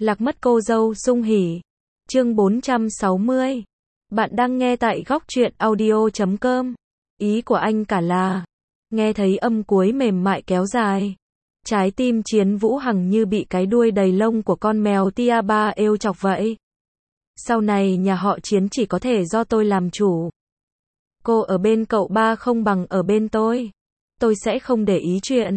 Lạc mất cô dâu sung hỉ. Chương 460. Bạn đang nghe tại góc truyện audio.com. Ý của anh cả là, nghe thấy âm cuối mềm mại kéo dài. Trái tim Chiến Vũ Hằng như bị cái đuôi đầy lông của con mèo tia ba êu chọc vậy. Sau này nhà họ Chiến chỉ có thể do tôi làm chủ. Cô ở bên cậu ba không bằng ở bên tôi. Tôi sẽ không để ý chuyện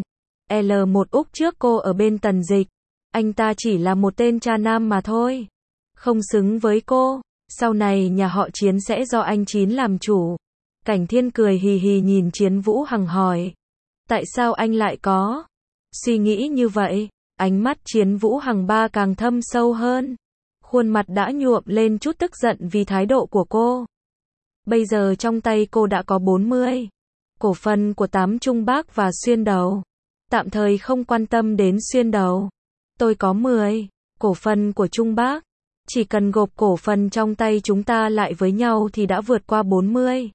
L1 Úc trước cô ở bên Tần Dịch. Anh ta chỉ là một tên cha nam mà thôi. Không xứng với cô. Sau này nhà họ Chiến sẽ do anh Chín làm chủ. Cảnh Thiên cười hì hì nhìn Chiến Vũ Hằng hỏi. Tại sao anh lại có suy nghĩ như vậy? Ánh mắt Chiến Vũ Hằng ba càng thâm sâu hơn. Khuôn mặt đã nhuộm lên chút tức giận vì thái độ của cô. Bây giờ trong tay cô đã có 40 cổ phần của Tám Trung Bác và Xuyên Đầu. Tạm thời không quan tâm đến Xuyên Đầu. Tôi có 10 cổ phần của Trung Bác. Chỉ cần gộp cổ phần trong tay chúng ta lại với nhau thì đã vượt qua 40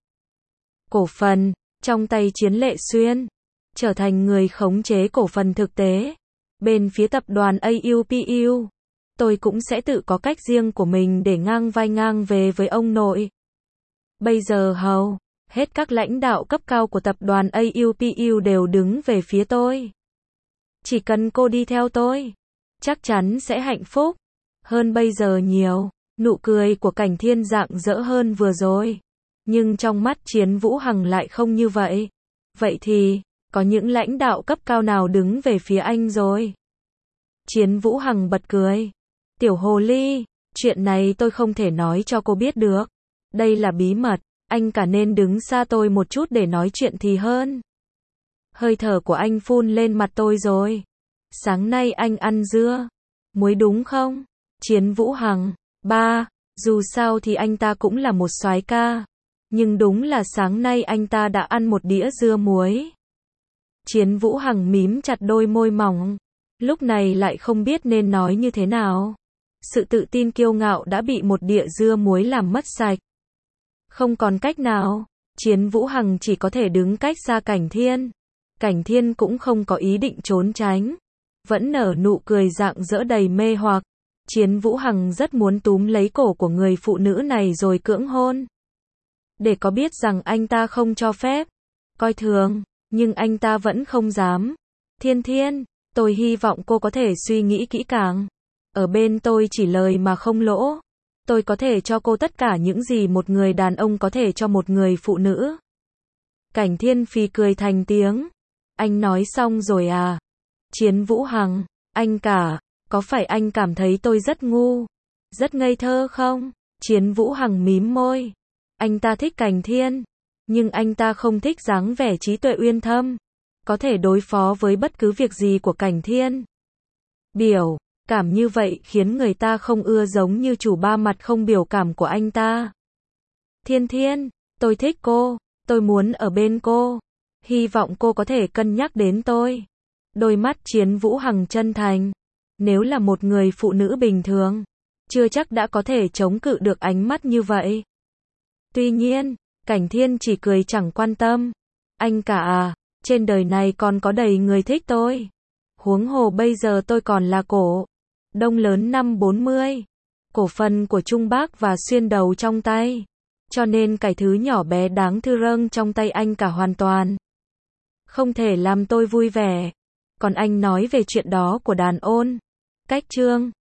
cổ phần trong tay Chiến Lệ Xuyên. Trở thành người khống chế cổ phần thực tế. Bên phía tập đoàn AUPU, tôi cũng sẽ tự có cách riêng của mình để ngang vai ngang về với ông nội. Bây giờ hầu hết các lãnh đạo cấp cao của tập đoàn AUPU đều đứng về phía tôi. Chỉ cần cô đi theo tôi, chắc chắn sẽ hạnh phúc hơn bây giờ nhiều. Nụ cười của Cảnh Thiên rạng rỡ hơn vừa rồi. Nhưng trong mắt Chiến Vũ Hằng lại không như vậy. Vậy thì, có những lãnh đạo cấp cao nào đứng về phía anh rồi? Chiến Vũ Hằng bật cười. Tiểu hồ ly, chuyện này tôi không thể nói cho cô biết được. Đây là bí mật, anh cả nên đứng xa tôi một chút để nói chuyện thì hơn. Hơi thở của anh phun lên mặt tôi rồi. Sáng nay anh ăn dưa muối đúng không? Chiến Vũ Hằng, ba, dù sao thì anh ta cũng là một soái ca. Nhưng đúng là sáng nay anh ta đã ăn một đĩa dưa muối. Chiến Vũ Hằng mím chặt đôi môi mỏng. Lúc này lại không biết nên nói như thế nào. Sự tự tin kiêu ngạo đã bị một đĩa dưa muối làm mất sạch. Không còn cách nào, Chiến Vũ Hằng chỉ có thể đứng cách xa Cảnh Thiên. Cảnh Thiên cũng không có ý định trốn tránh. Vẫn nở nụ cười rạng rỡ đầy mê hoặc. Chiến Vũ Hằng rất muốn túm lấy cổ của người phụ nữ này rồi cưỡng hôn. Để có biết rằng anh ta không cho phép, coi thường, nhưng anh ta vẫn không dám. Thiên Thiên, tôi hy vọng cô có thể suy nghĩ kỹ càng. Ở bên tôi chỉ lời mà không lỗ. Tôi có thể cho cô tất cả những gì một người đàn ông có thể cho một người phụ nữ. Cảnh Thiên phì cười thành tiếng. Anh nói xong rồi à? Chiến Vũ Hằng, anh cả, có phải anh cảm thấy tôi rất ngu, rất ngây thơ không? Chiến Vũ Hằng mím môi. Anh ta thích Cảnh Thiên, nhưng anh ta không thích dáng vẻ trí tuệ uyên thâm, có thể đối phó với bất cứ việc gì của Cảnh Thiên. Biểu cảm như vậy khiến người ta không ưa, giống như chủ ba mặt không biểu cảm của anh ta. Thiên Thiên, tôi thích cô, tôi muốn ở bên cô, hy vọng cô có thể cân nhắc đến tôi. Đôi mắt Chiến Vũ Hằng chân thành. Nếu là một người phụ nữ bình thường, chưa chắc đã có thể chống cự được ánh mắt như vậy. Tuy nhiên, Cảnh Thiên chỉ cười chẳng quan tâm. Anh cả à, trên đời này còn có đầy người thích tôi. Huống hồ bây giờ tôi còn là cổ đông lớn năm 40. Cổ phần của Trung Bác và Xuyên Đầu trong tay. Cho nên cái thứ nhỏ bé đáng thương râng trong tay anh cả hoàn toàn không thể làm tôi vui vẻ. Còn anh nói về chuyện đó của đàn ôn. Cách chương